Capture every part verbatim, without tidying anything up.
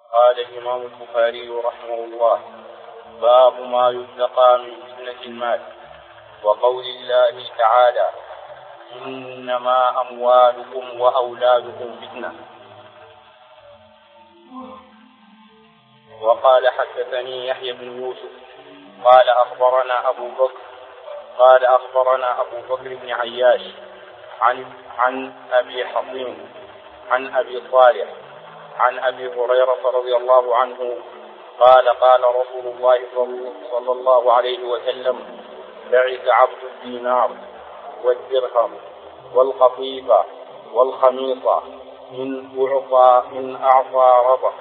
قال الإمام البخاري رحمه الله: باب ما يتقى من فتنة المال. وقول الله تعالى: إنما أموالكم وأولادكم فتنة. وقال: حدثني يحيى بن يوسف قال أخبرنا أبو بكر قال أخبرنا أبو بكر بن عياش عن عن أبي حصين عن أبي صالح عن أبي هريرة رضي الله عنه قال: قال رسول الله صلى الله عليه وسلم: بعث عبد الدينار والدرهم والقطيفة والخميصة إن أعطى إن أعطى رضى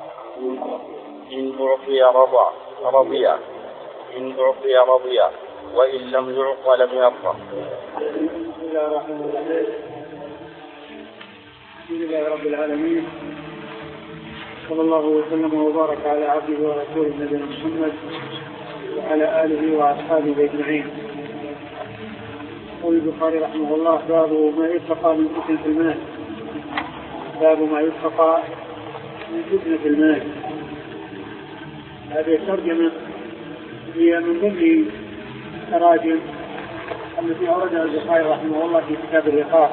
إن أعطي رضى رضي إن أعطي رضي وإن لم يعط لم يرضى. بسم الله الرحمن الرحيم. الحمد لله رب العالمين، صلى الله وسلم وبارك على عبده ورسوله نبينا محمد وعلى آله وأصحابه أجمعين. يقول البخاري رحمه الله: باب ما يتقى من فتنة المال. باب ما يتقى من فتنة المال. هذه الترجمة هي من ضمن التراجم التي أوردها البخاري رحمه الله في كتاب الرقاق،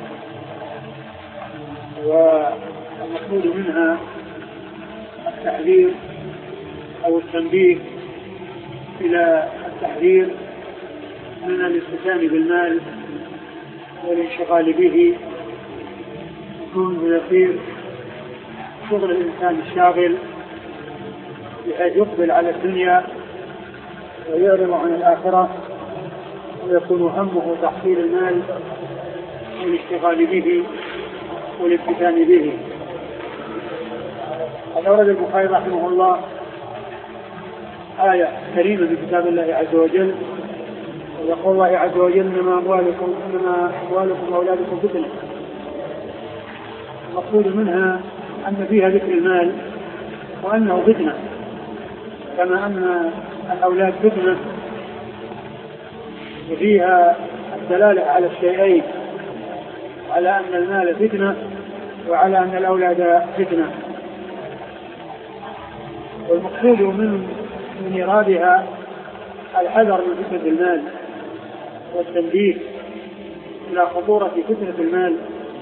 والمقصود منها التحذير أو التنبيه إلى التحذير من الاستهتان بالمال والانشغال به، يكون يصير شغل الإنسان الشاغل بحيث يقبل على الدنيا ويعرض عن الآخرة، ويكون همه تحصيل المال والاشتغال به والابتكان به. قد أورد البخاري رحمه الله آية كريمة من كتاب الله عز وجل، ويقول الله عز وجل: إنما أموالكم إنما أموالكم وأولادكم فتنة. المقصود منها أن فيها ذكر المال وأنه فتنة، كما أن الأولاد فتنة، وفيها الدلالة على الشيئين، على أن المال فتنة وعلى أن الأولاد فتنة. والمقصود من من إرادها الحذر من فتنة المال والتنبيه إلى خطورة فتنة المال،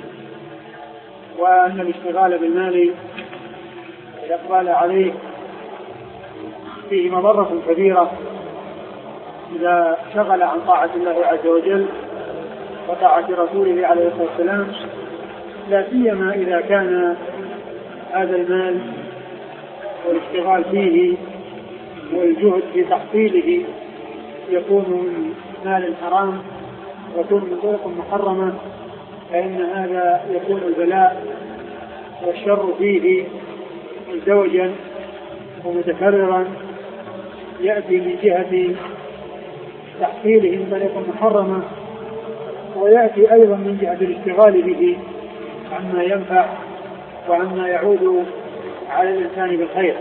وأن الاشتغال بالمال والإقبال عليه فيه مضرة كبيرة إذا شغل عن طاعة الله عز وجل وطاعة رسوله عليه الصلاة والسلام، لا سيما إذا كان هذا المال والاشتغال فيه والجهد في تحصيله يكون من مال حرام ويكون من طرق محرمة، فإن هذا يكون البلاء والشر فيه مزدوجا ومتكررا، يأتي من جهة تحصيله من طريق محرمة، ويأتي أيضا من جهة الاشتغال به عما ينفع وعما يعود على الإنسان بالخير.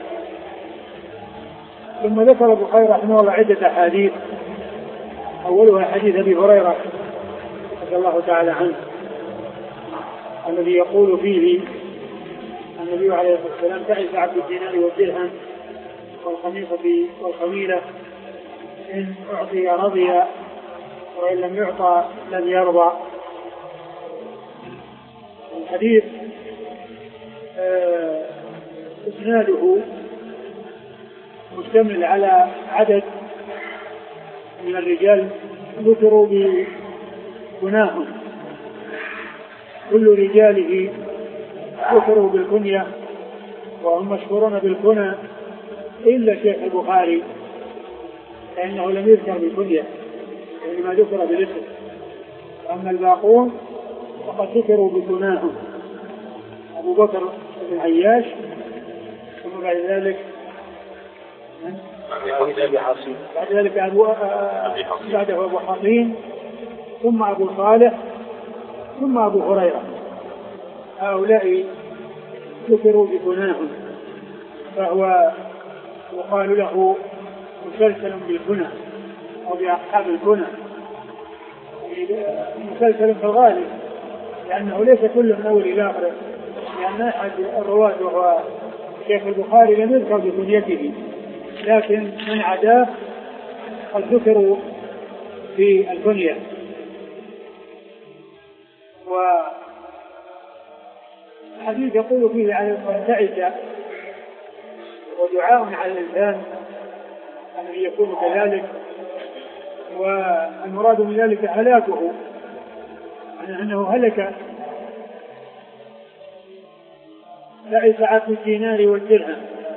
ثم ذكر البخاري رحمه الله عدة أحاديث، أولها حديث أبي هريرة رضي الله تعالى عنه، الذي يقول فيه النبي عليه الصلاة والسلام: تعس عبد الدينار والدرهم والخميصة والخميلة إن أعطي رضي وإن لم يعطى لم يرضى. الحديث إسناده مشتمل على عدد من الرجال ذكروا بكناهم، كل رجاله ذكروا بالكنية وهم مشهورون بالكنى إلا شيخ البخاري، فإنه لم يذكر بالكنية وإنما ذكر بالاسم، أما الباقون فقد ذكروا بكناهم: أبو بكر بن عياش، ثم بعد ذلك بعد ذلك أبو بعده أبو حصين، ثم أبو صالح، ثم أبو هريرة. هؤلاء ذكروا بكناهم، فهو يقال له مسلسل بالكنى أو بأصحاب الكنى، مسلسل في الغالب، لأنه ليس كل من أول إلى آخر، لأن أحد الرواة وهو والشيخ البخاري لم يذكر بكنيته، لكن من عداه قد ذكروا في الكنية. وحديث يقول فيه عليه الصلاة والسلام ودعاء على الإنسان أن يكون كذلك، والمراد من ذلك هلاكه، يعني أنه هلك لعس عقل الدينار والدرهم.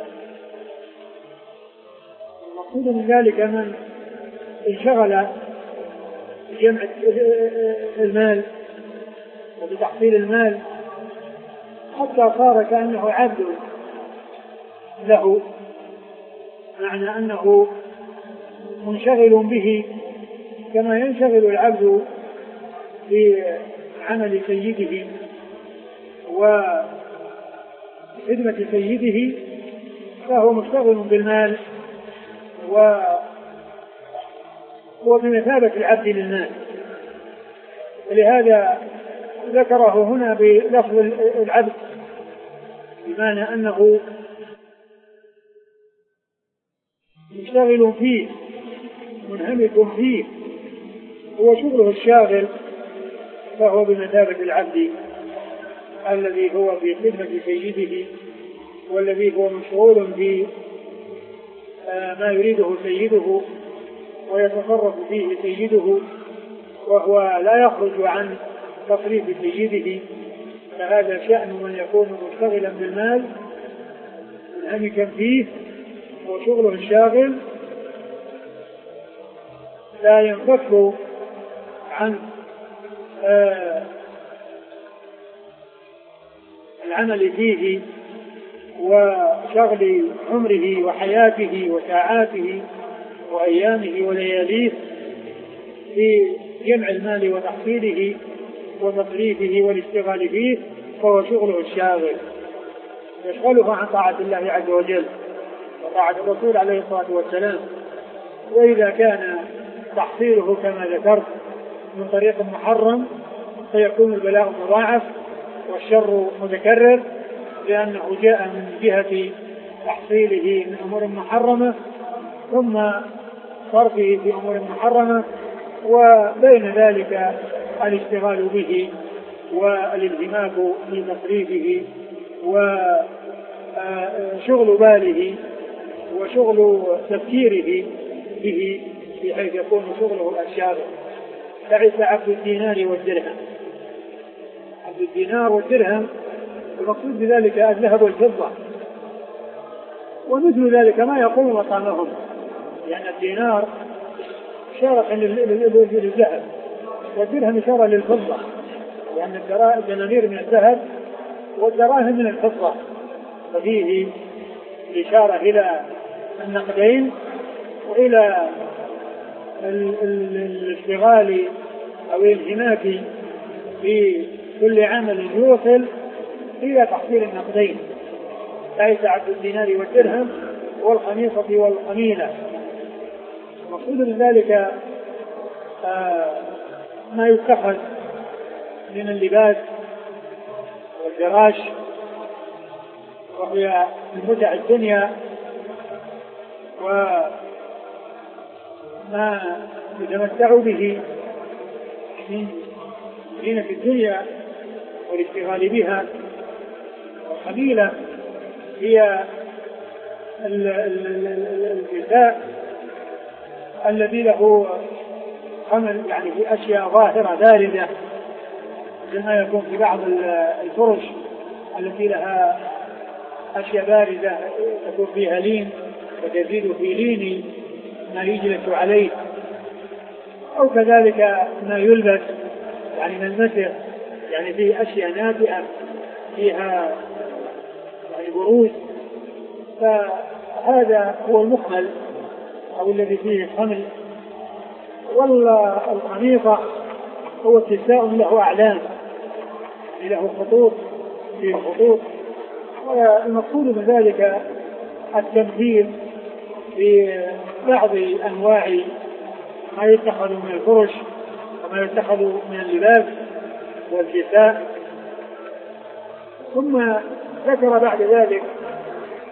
المقصود من ذلك من انشغل بجمع المال وبتحصيل المال حتى صار كأنه عبد له، معنى أنه منشغل به كما ينشغل العبد بعمل سيده وخدمة سيده، فهو مشتغل بالمال وهو بمثابة العبد للناس. ولهذا ذكره هنا بلفظ العبد، بمعنى أنه مشتغل فيه منهمك فيه، هو شغله الشاغل، فهو بمثابة العبد الذي هو في خدمة سيده، والذي هو مشغول في ما يريده سيده ويتصرف فيه سيده، وهو لا يخرج عن تصريف سيده. فهذا شأن من يكون مشتغلا بالمال منهمكا فيه وشغله الشاغل، لا ينفك عن آه العمل فيه وشغل عمره وحياته وساعاته وأيامه ولياليه في جمع المال وتحصيله وتصريفه والاشتغال فيه، فهو شغله الشاغل يشغله عن طاعة الله عز وجل وطاعة الرسول عليه الصلاة والسلام. وإذا كان تحصيله كما ذكرت من طريق محرم فيكون البلاء مضاعف والشر متكرر، لأنه جاء من جهة تحصيله من أمور محرمة ثم صرفه في أمور محرمة، وبين ذلك الاشتغال به والانهماك في تصريفه وشغل باله وشغل تفكيره به، بحيث يكون شغله الشاغل. تعس عبد الدينار والدرهم. عبد الدينار والدرهم المقصود بذلك الذهب والفضة، ومثل ذلك ما يقوم مقامهم، يعني الدينار إشارة للذهب والدرهم إشارة للفضة، لأن يعني الدنانير من الذهب والدراهم من الفضة، ففيه إشارة إلى النقدين وإلى الاشتغال أو الانهماك في كل عمل يوصل إلى تحصيل النقدين. تعس عبد الدينار والدرهم والخميصة والقميلة. المقصود من ذلك آه ما يتخذ من اللباس والفراش، وهي من متع الدنيا وما يتمتع به من زينة الدنيا والاشتغال بها. والقبيلة هي الجزاء الذي له عمل، يعني في أشياء ظاهرة باردة كما يكون في بعض الفرش التي لها أشياء باردة تكون فيها لين وتزيد في لين ما يجلس عليه، أو كذلك ما يلبس يعني من المسر، يعني فيه أشياء ناتئة فيها يعني برود، فهذا هو المخمل أو الذي فيه الخمل. والقميصة هو كساء له أعلام، له خطوط فيه خطوط، والمقصود من ذلك التمثيل ببعض أنواع ما يتخذ من الفرش وما يتخذ من اللباس والكساء. ثم ذكر بعد ذلك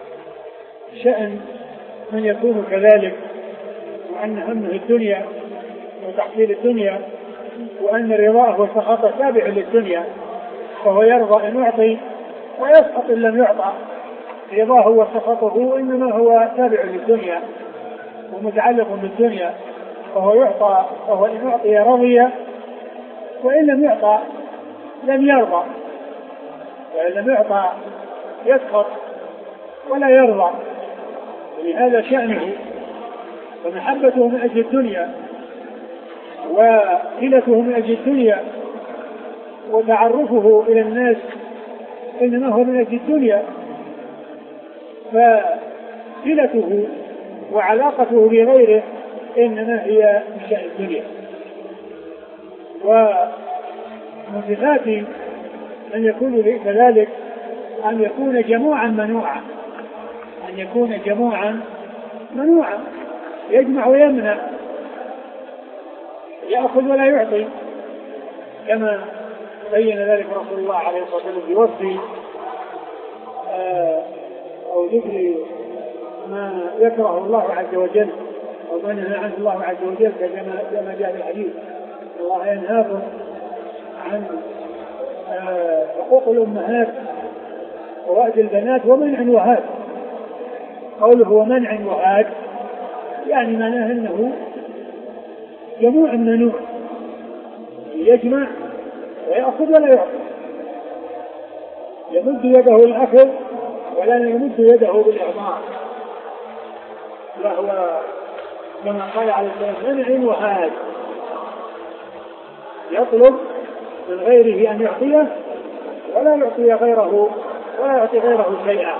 شأن من يكون كذلك، وأن همه الدنيا وتحصيل الدنيا، وأن رضاه وسخطه تابع للدنيا، فهو يرضى إن يعطي ويسخط إن لم يعطى. رضاه وسخطه إنما هو تابع للدنيا ومتعلق بالدنيا، فهو يعطى، فهو إن يعطي رضي، وإن لم يعطى لم يرضى، وإن لم يعطى يسخط ولا يرضى. ولهذا شأنه فمحبته من أجل الدنيا وإلته من أجل الدنيا وتعرفه إلى الناس إنما هو من أجل الدنيا، فإلته وعلاقته بغيره إنما هي من شأن الدنيا. ومن صفات أن يكون كذلك أن يكون جموعا منوعا، أن يكون جموعا منوعا يجمع ويمنع، يأخذ ولا يعطي، كما بين ذلك رسول الله عليه الصلاة والسلام بوصف أو ذكر ما يكره الله عز وجل أو ما نهى عنه الله عز وجل، كما جاء في الحديث: الله ينهاكم عن حقوق الأمهات ووأد البنات ومنع وهات. قوله ومنع وهات يعني معناه أنه جموع منوع، يجمع ويأخذ ولا يعطي، يمد يده للأخذ ولا يمد يده بالإعطاء، وهو كما قال عليه السلام منع وهات، يطلب من غيره أن يعطيه ولا يعطي غيره ولا يعطي غيره شيئا،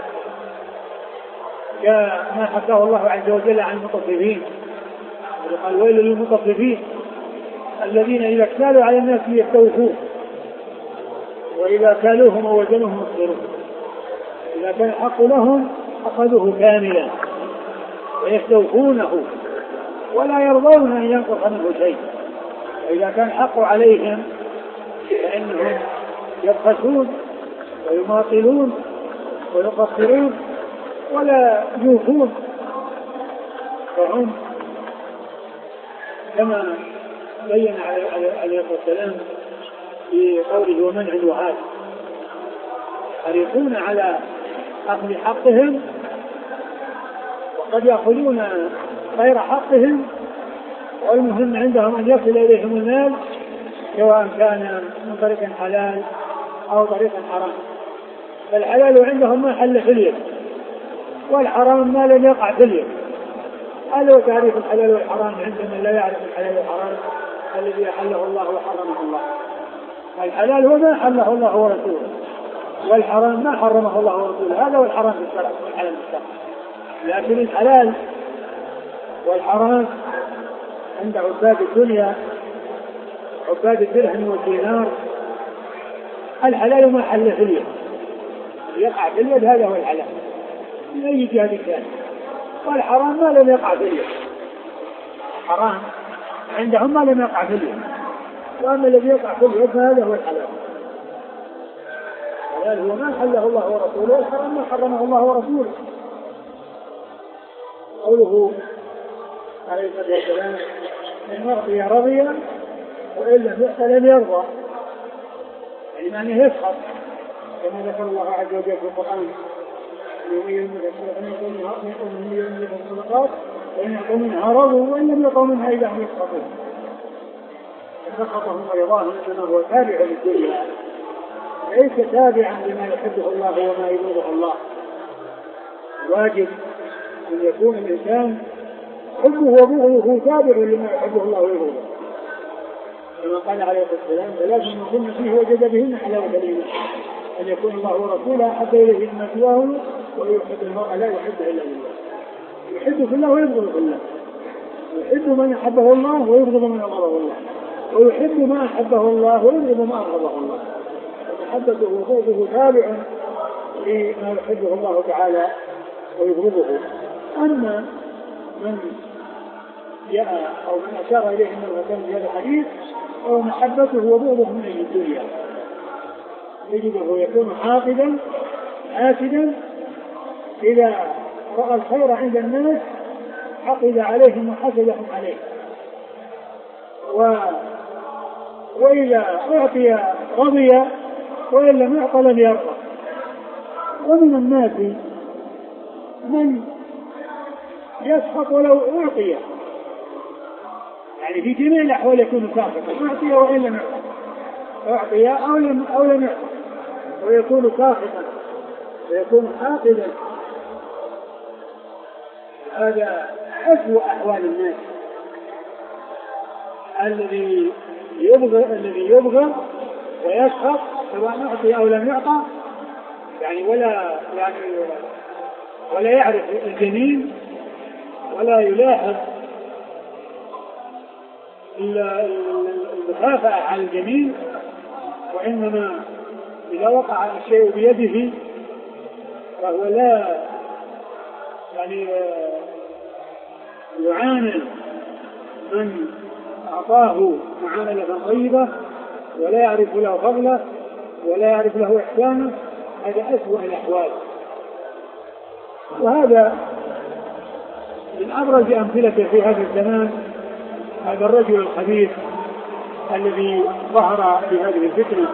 كما حكاه الله عز وجل عن المطففين، قال: ويل للمطففين الذين إذا اكتالوا على الناس يستوفون وإذا كالوهم أو وزنوهم يخسرون، إذا كان الحق لهم أخذوه كاملا ويستوفونه ولا يرضون أن ينقص منه شيء، وإذا كان الحق عليهم فإنهم يبخسون ويماطلون ويقصرون ولا يوفون. فهم كما بين عليه الصلاة والسلام في قوله ومنع وهات حريصون على أخذ حقهم وقد يأخذون غير حقهم، والمهم عندهم أن يصل إليهم المال سواء كان من طريق حلال أو طريق حرام. فالحلال عندهم ما حل في اليد، والحرام ما لم يقع في اليد. هذا هو تعريف الحلال والحرام عند من لا يعرف الحلال والحرام الذي أحله الله وحرمه الله. الحلال هو ما حله الله ورسوله، والحرام ما حرمه الله ورسوله. هذا هو الحرام في الشرع والحلال في الشرع. لكن الحلال والحرام عند عباد الدنيا عباد الدرهم والدينار، الحلال ما حل في اليد، يقع في اليد هذا هو الحلال من أي جهة كان، والحرام ما لم يقع في اليد. حرام عندهم ما لم يقع في اليد، وأما الذي يقع في اليد هذا هو الحلال. الحلال هو ما حله الله ورسوله، والحرام ما حرمه الله ورسوله. قوله عليه الصلاة والسلام: إن رضي رضي وإن لم يحصل لم يرضى، يعني معناه يسخط، كما ذكر الله عز وجل في القرآن: وإن يعطوا منها رضوا وإن لم يعطوا منها إذا هم يسخطون. فسخطهم ورضاهم إنما هو تابع للدنيا، ليس تابعا لما يحبه الله وما يريده الله. واجب أن يكون الإنسان حبه وبغضه تابع لما يحبه الله ويريده، كما قال عليه الصلاة والسلام: ثلاث من كن فيه وجد بهن حلاوة الإيمان، أن يكون الله ورسوله أحب إليه مما سواه، ويحب المرء لا يحب إلا لله. يحب في الله ويبغض في الله، يحب من أحبه الله ويبغض من أبغضه الله، ويحب ما أحبه الله ويبغض ما أبغضه الله. فمحبته وبغضه تابع لما يحبه الله تعالى ويبغضه. أما من جاء أو من أشار إليه من في هذا الحديث أو محبته وبغضه من أجل الدنيا، يجده يكون حاقدا حاسدا إذا رأى الخير عند الناس حقد عليهم وحسدهم عليه، و... وإذا أعطي رضي وإن لم يعط لم يرضى. ومن الناس من يسخط ولو أعطي، يعني في جميع الأحوال يكون ساخطا، أعطي وإن لم يعط، أعطي أو لم أو لم يعط، ويكون ساخطا ويكون حاقدا. هذا أسوأ أحوال الناس، الذي يبغى الذي يبغى ويسخط سواء أعطي أو لم يعطى، يعني ولا يعني ولا يعرف الجميل ولا يلاحظ المخافة على الجميل، وإنما إذا وقع الشيء بيده فهو لا يعني يعامل من أعطاه معاملة طيبة ولا يعرف له فضله ولا يعرف له إحسانه. هذا أسوأ الأحوال. وهذا من أبرز أمثلة في هذا الزمان هذا الرجل الخبيث الذي ظهر في هذه الفتنة،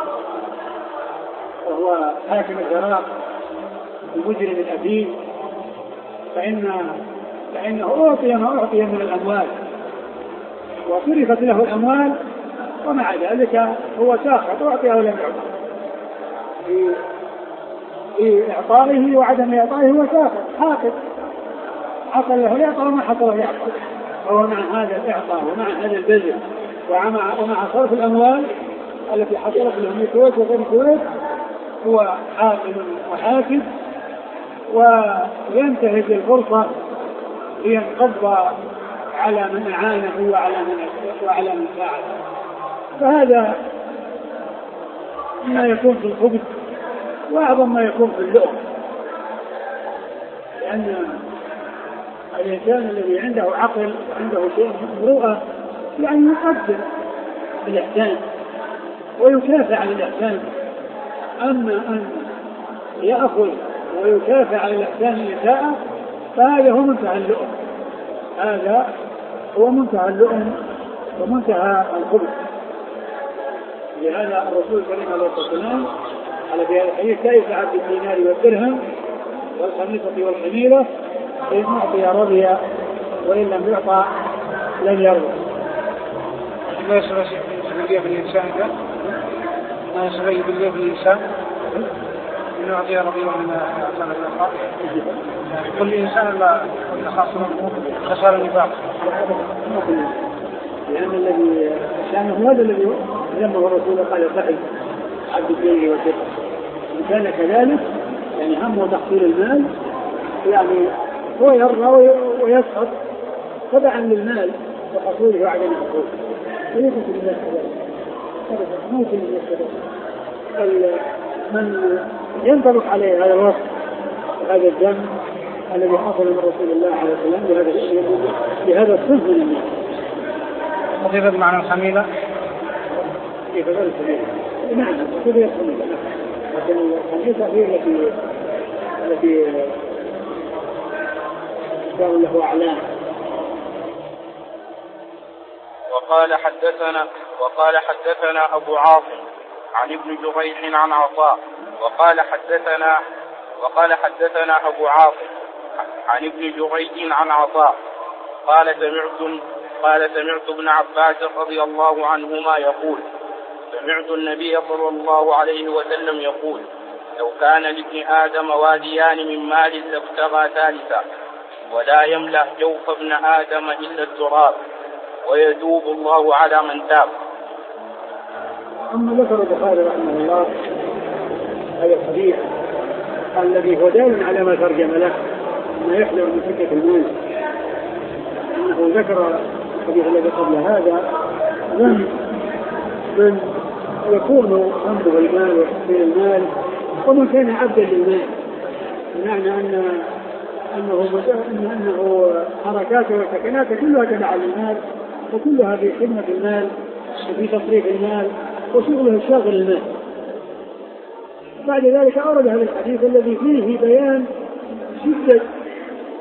وهو حاكم العراق المجرم الأثيم، فإن فإنه أعطي ما أعطي من الأموال وصرفت له الأموال، ومع ذلك هو ساخط، أعطي أو لم يعطي في, في إعطائه وعدم إعطائه هو ساخط حاقد، حصل له الإعطاء وما حصل له الإعطاء، وهو مع هذا الإعطاء ومع هذا البذل ومع, ومع صرف الأموال التي حصلت له من الكويت وغير الكويت هو حاكم وحاكم، وينتهز الفرصة لينقض على من أعانه وعلى من وعلى من ساعده. فهذا ما يكون في الخبث وأعظم ما يكون في اللؤم، لأن الإنسان الذي عنده عقل عنده شيء من مروءة يعني يقدر الإحسان ويكافئ على الإحسان. أما أن يأخذ ويكافئ على الإحسان إساءة فهذا هو منتهى اللؤم، هذا هو منتهى اللؤم ومنتهى الخبث. لهذا الرسول صلى الله عليه وسلم على في هذا الحديث لا يسعى بالدينار والدرهم والخميصة والحميرة، إن أعطي رضي وإن لم يعطى لم يرضى. ما يسرى بالليل بالإنسان ده ما يسرى بالليل بالإنسان إنه أعطي رضي وإن أعطى لم يرضى. كل إنسان لا خسر النفاق، لأن الذي شأنه هذا الذي ذمه الرسول قال صحيح عبد الدين والشرك، إن كان كذلك يعني همه تحصيل المال يعني هو يرضى ويسخط تبعا للمال وحصوله وعدم حصوله، وليس في الناس كذلك، ما في الناس كذلك. من ينطبق عليه هذا الوصف هذا الدم الذي حصل من رسول الله عليه وسلم بهذا الشيء بهذا الصنف من الناس. قضية معنى الخميلة كيف غير الخميلة؟ نعم قضية الخميلة، لكن الخميلة هي التي التي كان له أعلام. وقال حدثنا وقال حدثنا أبو عاصم عن ابن جريح عن عطاء وقال حدثنا وقال حدثنا أبو عاصم عن ابن جريج عن عطاء قال سمعت قال سمعت ابن عباس رضي الله عنهما يقول سمعت النبي صلى الله عليه وسلم يقول لو كان لابن آدم واديان من مال لابتغى ثالثا ولا يملأ جوف ابن آدم إلا التراب ويتوب الله على من تاب. أما ذكر البخاري رحمه الله هذا الحديث الذي هو دال على ما ترجم له ما يحذر من فكرة المال، أنه ذكر الحديث الذي قبل هذا من من يكون عنده المال ويحصيل المال ومن كان عبدا للمال، بمعنى أن أنه أنه حركاته وسكناته كلها تبع للمال وكلها في خدمة المال وفي تصريف المال وشغله الشاغل المال. بعد ذلك أورد هذا الحديث الذي فيه بيان شدة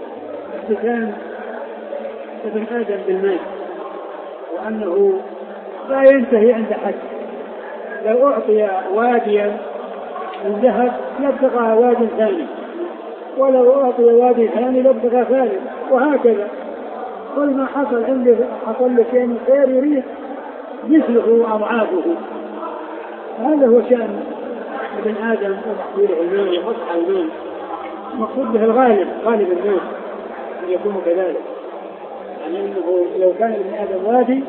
افتتان ابن آدم بالمال، وأنه لا ينتهي عند حد. لو أعطي واديا من ذهب لابتغى وادي ثاني، ولو أعطي وادي ثاني لابتغى ثالث، وهكذا كل ما حصل عنده حصل له شيء من خير يريد مثله أضعافه. هذا هو شأن ابن آدم وتحصيله المال وفتح المال. المقصود به الغالب، غالب الناس أن يكون كذلك، يعني أنه لو كان ابن آدم وادي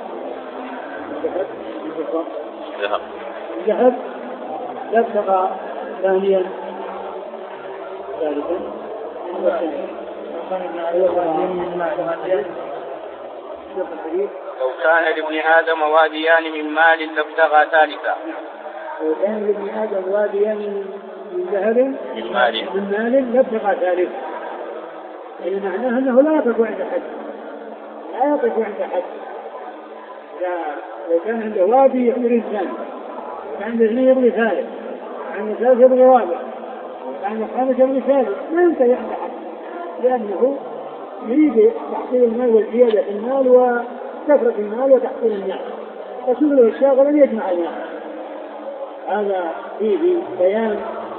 ذهب ذهب لابتغى ثانيا ثالثا. لو كان لابن آدم واديان من مال لابتغى ثالثا. لو كان لابن آدم واديان من ذهب من مال من مال لابتغى ثالثا، يعني معناه أنه لا يقف عند حد، لا يقف عند حد. لو كان عنده وادي يبغي ثاني، عنده اثنين يبغي ثالث، عنده ثالث يبغي رابع، عنده خامس يبغي ثالث، ما ينتهي عند حد، لأنه يريد تحصيل المال والزيادة في المال وكثرة المال وتحصيل المال، فشغله الشاغل أن يجمع المال. هذا فيه بيان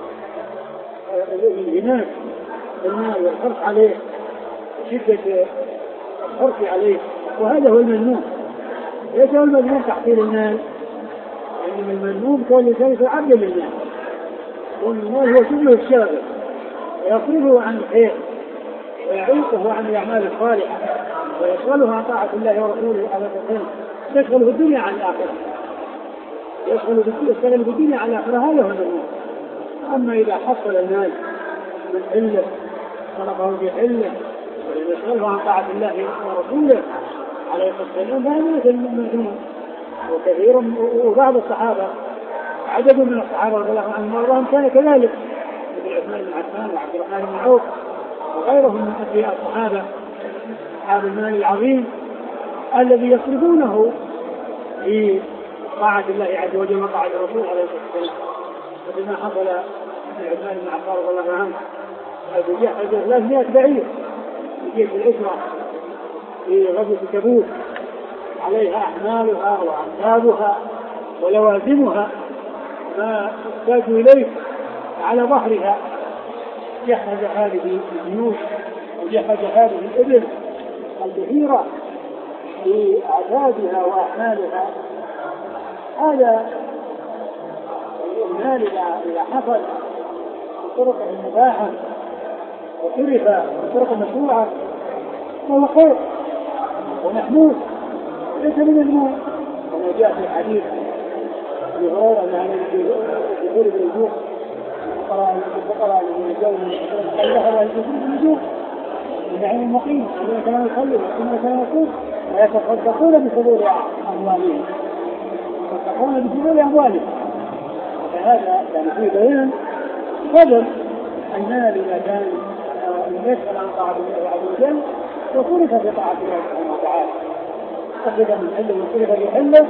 الانغماس بالمال والحرص عليه وشدة الحرص عليه، وهذا هو المذموم. ليس هو المذموم تحصيل المال، إنما المذموم كون الإنسان يتعبد بالمال، والمال هو شغله الشاغل ويصرفه عن الخير ويعيقه عن الأعمال الصالحة ويشغله عن طاعة الله ورسوله على الخير، يشغله بالدنيا عن الآخرة، يشغله بالدنيا عن الآخرة. هذا هو المذموم. أما إذا حصل المال من حلة طلبه بحلة ويشغله عن طاعة الله ورسوله عليه الصلاة والسلام فهذا ليس المذموم. وكثير وبعض الصحابة عدد من الصحابة رضي الله عنهم وارضاهم كان كذلك، مثل عثمان بن عفان وعبد الرحمن بن عوف وغيرهم من أثرياء الصحابة أصحاب المال العظيم الذي يصرفونه في طاعة الله عز وجل وطاعة الرسول عليه الصلاة والسلام. مثل ما حصل لعثمان بن عفان رضي الله عنه أبو جهل ثلاثمائة بعير في جيش العسرة في غزوة تبوك، عليها أحمالها وأعتابها ولوازمها ما تحتاج إليه على ظهرها. جهز هذه الجيوش وجهز هذه الإبل البحيرة بأعتابها وأحمالها. هذا المال إذا حصل بطرق المباحة وصرف بطرق مشروعة فهو خير ومحمود ليس من المال. وما جاء في حديث بغير أن يقول بالوجوه الفقراء الذين جاءوا من الله لا يجوز بالوجوه من عين المقيم الذين كانوا يصلوا والذين كانوا يصومون ويتصدقون بفضول أموالهم يتصدقون بفضول أموالهم. فهذا كان فيه بيان فضل المال إذا كان يسأل عن طاعة الله عز وجل وصرف في طاعة الله سبحانه وتعالى، صرف من حله وصرف في حله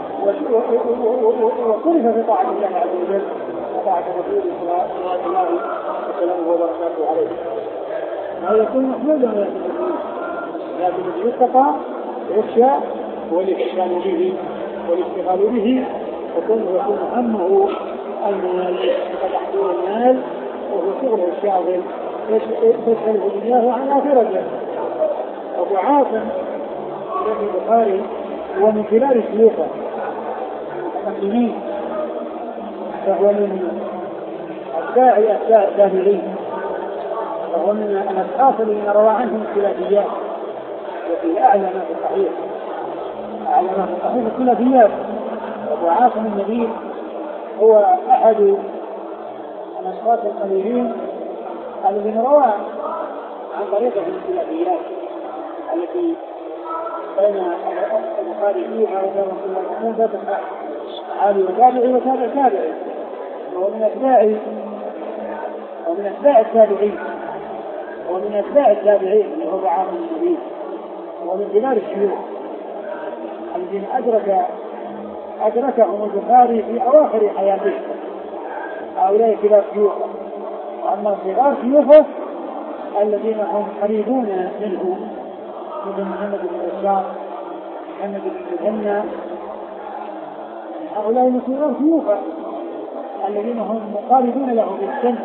وصرف في طاعة الله عز وجل وطاعة رسوله صلى الله عليه وسلم وبركاته عليه. هذا يكون محمودا ولا يكون، لكن يتقى يخشى والاهتمام به والاشتغال به وكونه يكون همه المال وتحصيل المال وهو شغله الشاغل تشغله دنياه عن آخرته. أبو عاصم في البخاري هو من خلال شيوخه المسلمين، فهو من الداعي أتباع التابعين، فهو من الأشخاص الذين روى عنهم الخلافيات. وفي أعلى ما في الصحيح أعلى ما في الصحيح الخلافيات. أبو عاصم النبيل هو أحد الأشخاص القليلين الذين روى عن طريقة الخلافيات التي بين البخاري فيها وبين رسول الله فتح عالي وتابعي وتابع تابعي، وهو من أتباع ومن أتباع التابعين ومن أتباع التابعين اللي هو عاصم النبيل، ومن كبار الشيوخ الذين أدرك أدركهم البخاري في أواخر حياته. هؤلاء كبار شيوخه، وأما صغار شيوخه الذين هم قريبون منه مثل محمد بن بشار محمد بن مهنا هؤلاء المسلمون شيوخا الذين هم مقاربون له بالسن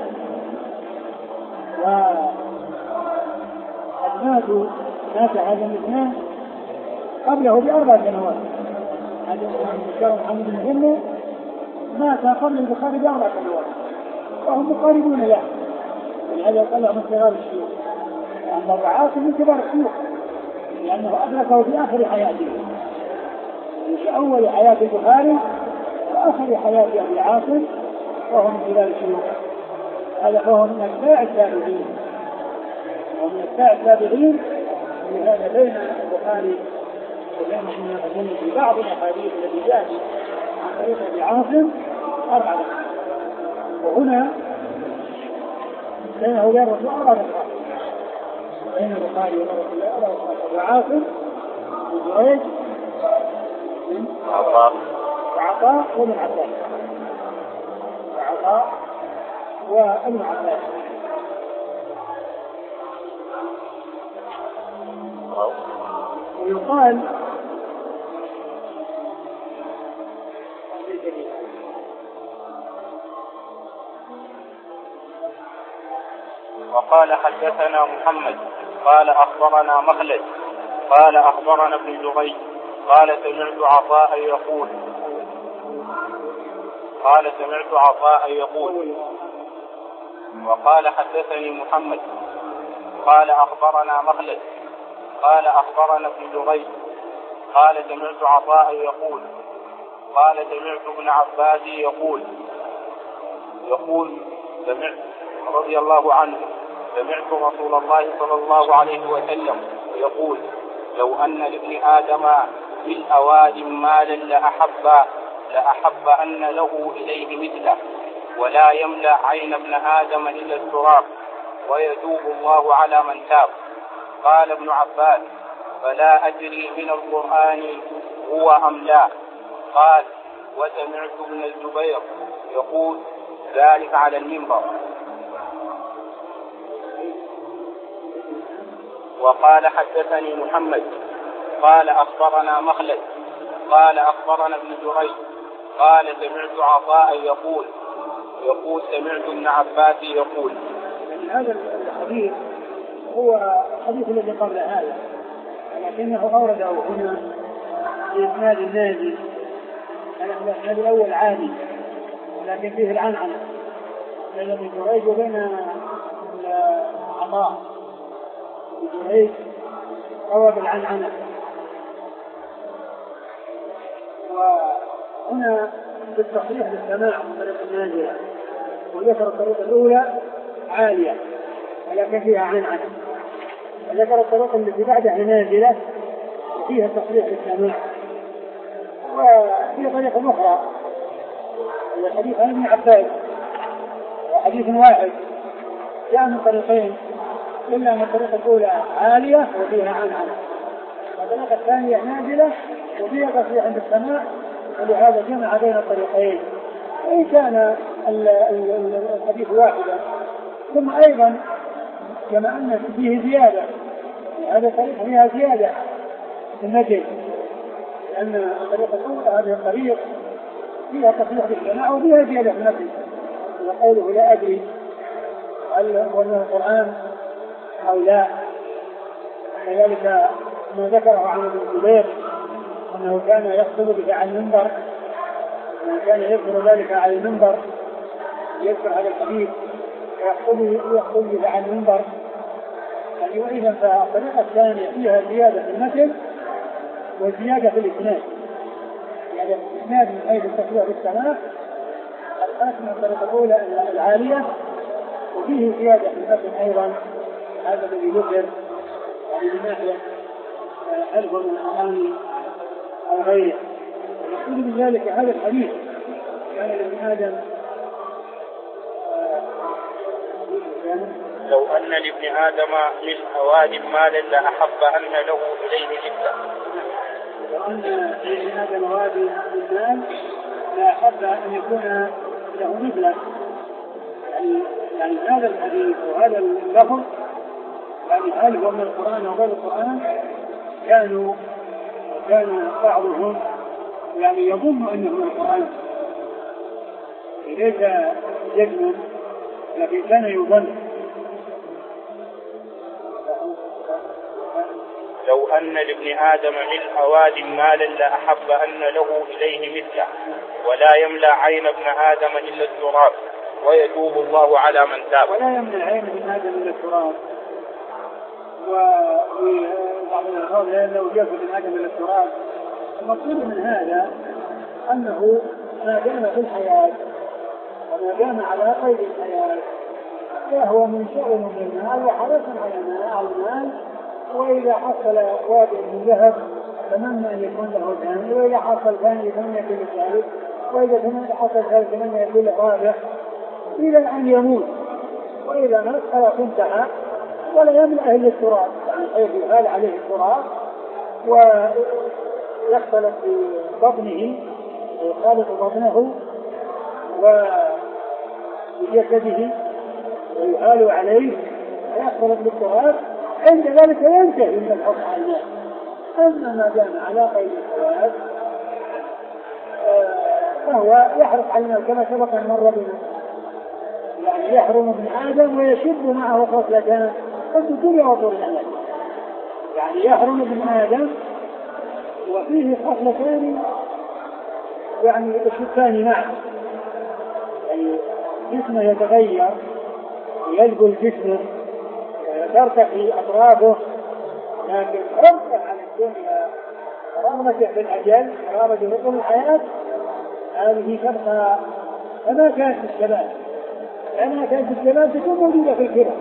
وماتوا مات هذا الاثنان قبله بأربع سنوات. هذا محمد بن مهنا مات قبل البخاري بأربع سنوات وهم مقاربون له ولهذا قال من صغار الشيوخ أما أبو عاصم من كبار الشيوخ لأنه أدركه في آخر حياته في أول حياة البخاري وآخر حياة أبي عاصم وهو من كبار الشيوخ. هذا فهو من أتباع التابعين ومن أتباع التابعين ولهذا بين البخاري وبين مسلم في بعض الأحاديث التي جاءت عن طريق أبي عاصم أربعة وهنا بين أولياء الرسول أربعة بين البخاري وبين أربعة أبو عاصم وجريج عطاء وعطاء وابن عباس وعطاء وابن عباس. ويقال وقال حدثنا محمد قال أخبرنا مخلد قال أخبرنا ابن جريج قال سمعت عطاء يقول قال سمعت عطاء يقول وقال حدثني محمد قال أخبرنا مخلد قال أخبرنا ابن جريج قال سمعت عطاء يقول قال سمعت ابن عباس يقول يقول سمعت رضي الله عنه سمعت رسول الله صلى الله عليه وسلم يقول لو أن لابن آدم في الأواد مالا لأحب لأحب أن له إليه مثله ولا يملأ عين ابن آدم إلا التراب ويتوب الله على من تاب. قال ابن عباس فلا أدري من القرآن هو أم لا. قال وسمعت ابن الزبير يقول ذلك على المنبر. وقال حدثني محمد قال أخبرنا مخلد قال أخبرنا ابن جريج قال سمعت عطاء يقول يقول سمعت ابن عباس يقول. هذا الحديث هو الحديث الذي قبل هذا لكنه أورده هنا في إسناد النازل. الإسناد الأول عادي لكن فيه العنعنة بين ابن جريج وبين عطاء. ابن جريج روى بالعنعنة وهنا بالتصريح بالسماع من طريق النازلة وذكر الطريقة الأولى عالية ولكن فيها عنعنة وذكر الطريقة التي بعدها نازلة وفيها تصريح بالسماع. وفي طريقة أخرى هو حديث عن ابن عباس وحديث واحد جاء من طريقين إلا من الطريقة الأولى عالية وفيها عنعنة والطريقة الثانية نازلة وفيها تصريح بالسماع ولهذا جمع بين الطريقين وإن كان الحديث واحدا. ثم أيضا كما أن فيه زيادة هذا الطريق فيها زيادة في النجم لأن الطريقة الأولى هذه الطريق فيها تصريح بالسماع وفيها زيادة في النجم وقوله لا أدري هل هو من القرآن أو لا. كذلك ما ذكره عن ابن الزبير أنه كان يخطب به على المنبر وكان يذكر ذلك على المنبر يذكر هذا الحديث ويخطب به على المنبر. يعني وإذا فالطريقة الثانية فيها زيادة في المتن وزيادة في الإسناد يعني الإسناد من حيث التصريح بالسماع الآن من الطريقة الأولى العالية وفيه زيادة في المتن أيضا. هذا الذي ذكر يعني من ناحية هل هو من القرآن أو غيره. يقول بذلك هذا الحديث كان لابن آدم لو أن لابن آدم من أواد مالا لأحب أن له إليه مثله. لو أن لابن آدم أواد من مال لأحب أن يكون له مثله. يعني يعني هذا الحديث وهذا اللفظ يعني هل هو من القرآن أو غير القرآن؟ كانوا كان بعضهم يعني يظن أنه من القرآن، ليس جزما لكن كان يظن. لو أن لابن آدم ملء واد مالا لأحب أن له إليه مثله، ولا يملأ عين ابن آدم إلا التراب، ويتوب الله على من تاب. ولا يملأ عين ابن آدم إلا التراب، وفي بعض الألفاظ لو جاء ابن آدم إلا التراب. المقصود من هذا أنه ما دام في الحياة وما دام على قيد الحياة فهو من شأن من المال وحرص على المال، وإذا حصل واد من ذهب تمنى أن يكون له ثاني، وإذا حصل ثاني تمنى يكون له ثالث، وإذا حصل ثالث تمنى يكون له رابع، إلى أن يموت. وإذا مات خلاص انتهى ولا يملأ إلا التراب، حيث يهال عليه التراب ويختلط في بطنه ويخالط بطنه وبجسده ويهال عليه ويختلط بالتراب، عند ذلك ينتهي من الحكم على الناس. أما ما دام على قيد الحياة فهو يحرق على الناس كما سبق أن مر بنا، يعني يحرم ابن آدم ويشد معه خصلتان قد الدنيا وطول الأمل. يعني يحرم ابن آدم وفيه خصلتان يعني يشدان معه، يعني جسمه يتغير ويذبل جسمه وترتقي أطرافه، لكن حرصه على الدنيا ورغبته في الأجل ورغبته في طول الحياة هذه تبقى كما كانت في الشباب، لأنها كانت في الشباب تكون موجودة في الكبر،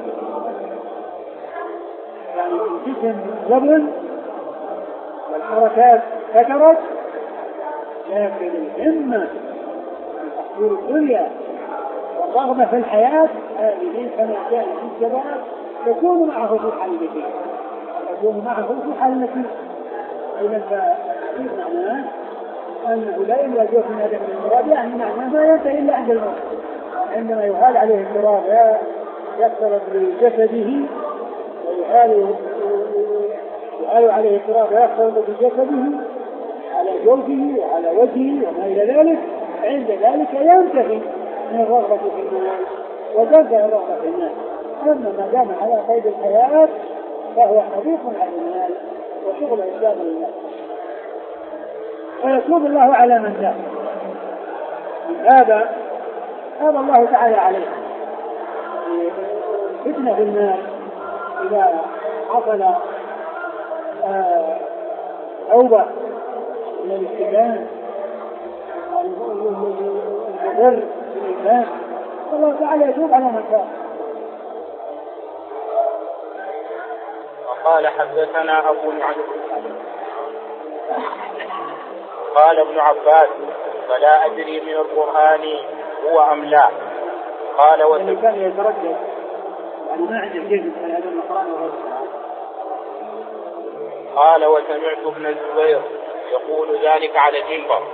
يعني الجسم ذبل والحركات كثرت، لكن الهمة في تحصيل الدنيا والرغبة في الحياة هذه كما كان في الشباب تكون معه في حال النتيجة، تكون معه في حال النتيجة. إذا فكيف معناه أنه لا يملأ جوف من هذا من التراب، يعني معناه ما ينتهي إلا عند الموت، عندما يهال عليه التراب يختلط بجسده ويهال يهال عليه التراب ويختلط بجسده على جوفه وعلى وجهه وما إلى ذلك، عند ذلك ينتهي من الرغبة في المال وتنتهي الرغبة في المال. أما ما دام على قيد الحياة فهو حريص على المال وشغل إسلام المال، ويتوب الله على من تاب. هذا هذا الله تعالى عليه فتنة في المال إذا حصل توبة من الاستبان والمضر في الإنسان، الله تعالى يتوب على من تاب. وقال حدثنا أبو نعيم قال ابن عباس فلا أدري من القرآن هو أم لا. قال وسمع كان يتردد يعني ما عنده جزم على هذا القرآن وهو قال وسمعت ابن الزبير يقول ذلك على المنبر.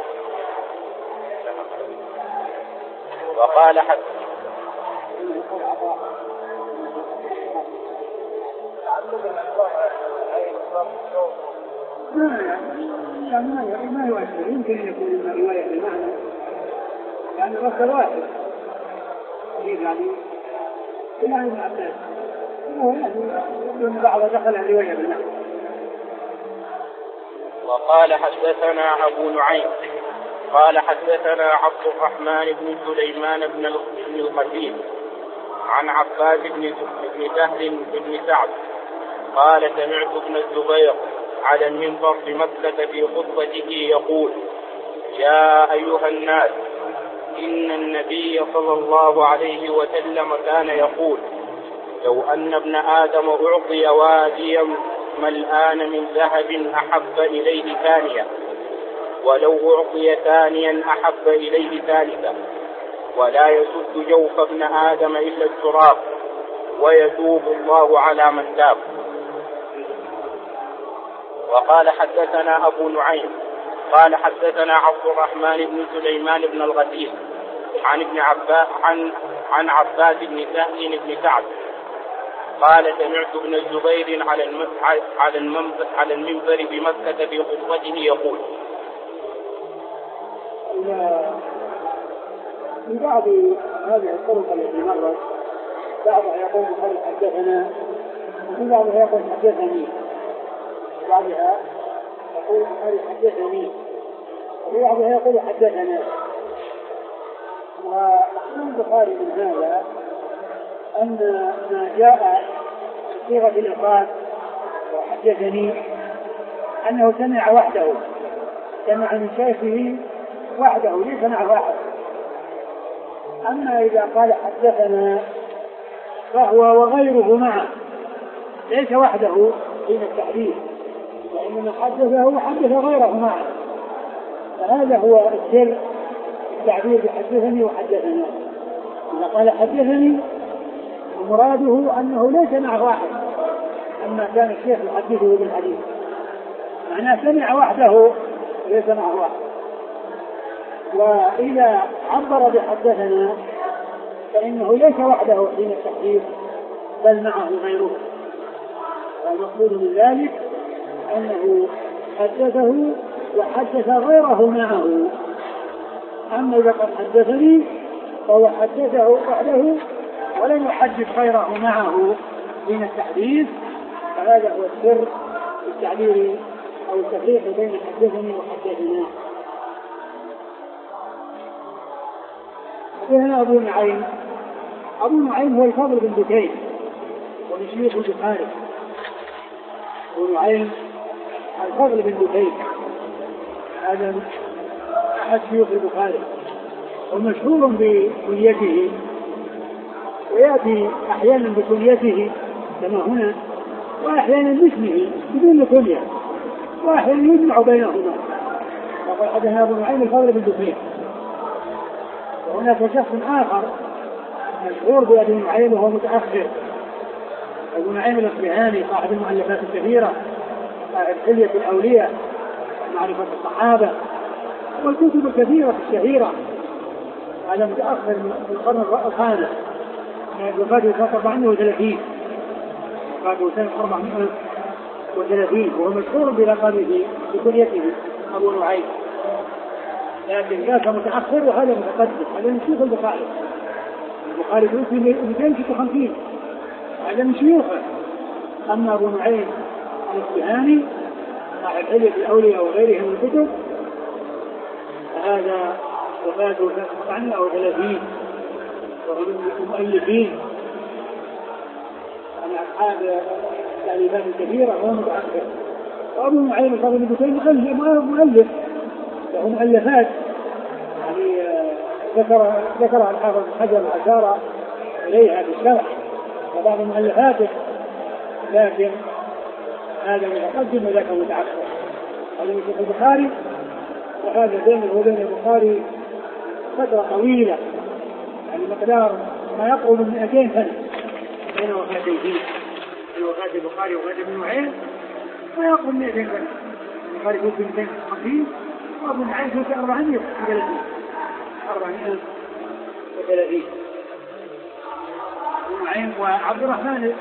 وقال حتى ما ما يؤثر، يمكن أن يكون من رواية المعنى يعني رفض واحد يعني إلا ابن عباس يعني بعض دخل الرواية بالمعنى. وقال حدثنا أبو نعيم قال حدثنا عبد الرحمن بن سليمان بن الخليل عن عباس بن سهل بن سعد قال سمعت ابن الزبير على المنبر بمكة في خطبته يقول يا أيها الناس إن النبي صلى الله عليه وسلم كان يقول لو أن ابن آدم أعطي واديا ملآن من ذهب أحب إليه ثانية، ولو أعطي ثانيا أحب إليه ثالثا، ولا يسد جوف ابن آدم إلا التراب، ويتوب الله على من تاب. وقال حدثنا أبو نعيم قال حدثنا عبد الرحمن بن سليمان بن الغسيل عن ابن عباس عن عن عباس بن سهل بن سعد قال سمعت ابن الزبير على على المنبر على المنبر بمكة في خطبته يقول. في بعض هذه الطرق التي مرت بعضها يقول هل حدثنا وفي بعضها يقول حدثني وبعضها يقول هل حدثني وفي بعضها يقول حدثنا. ومقصود البخاري من هذا أن ما جاء صيغة الإفراد وحدثني أنه سمع وحده، سمع من شيخه وحده ليس مع واحد. أما إذا قال حدثنا فهو وغيره معه ليس وحده حين التحديث، وإنما حدثه وحدث غيره معه. فهذا هو السر التعبير بحدثني وحدثنا. إذا قال حدثني ومراده أنه ليس مع واحد، أما كان الشيخ يحدثه بالحديث معناه سمع وحده ليس مع واحد. وإذا عبر بحدثنا فإنه ليس وحده حين التحديث بل معه غيره. والمقصود من ذلك أنه حدثه وحدث غيره معه. أما إذا قد حدثني فهو حدثه وحده ولم يحدث غيره معه حين التحديث. فهذا هو السر في التعبير أو التفريق بين حدثني وحدثنا. هنا أبو نعيم أبو نعيم هو الفضل بن دكين ومن شيوخ البخاري. أبو نعيم الفضل بن دكين هذا أحد شيوخ البخاري ومشهور بكنيته، ويأتي أحيانا بكنيته كما هنا وأحيانا باسمه بدون كنية وأحيانا يجمع بينهما. وقد حدثنا أبو نعيم الفضل بن دكين. وهناك شخص آخر مشهور بأبي نعيم وهو متأخر، أبو نعيم الأصبهاني صاحب المؤلفات الكثيرة، صاحب حلية الأولياء، معرفة الصحابة والكتب الكثيرة الشهيرة. هذا متأخر من القرن الخامس، وفاته سنة أربعمائة وثلاثين، وفاته سنة أربعمائة وثلاثين، وهو مشهور بلقبه بكنيته أبو نعيم. لكن ذاك متأخر وهذا متقدم. هذا من شيوخ البخاري. البخاري توفي مئتين وستة وخمسين، هذا من شيوخه. أما أبو نعيم الأصبهاني صاحب حلية الأولياء وغيرها من الكتب فهذا وفاته سنة أربعمائة وثلاثين، وهو من المؤلفين عن أصحاب التأليفات الكثيرة وهو متأخر. وأبو نعيم الفضل بن دكين مؤلف له مؤلفات يعني ذكر ذكرها الحافظ بن حجر وأشار إليها بالشرح وبعض مؤلفاته، لكن هذا متقدم وذاك متأخر. هذا من شيخ البخاري، وهذا بينه وبين البخاري فترة طويلة يعني مقدار ما يقرب من مئتين سنة بين وفاتين، بين وفاة البخاري وفاة ابن نعيم ما يقرب من مئتين سنة. البخاري توفي مئتين وخمسين وابن نعيم توفي أربعمائة وثلاثين. أربعمائة وثلاثين ابن نعيم. وعبد الرحمن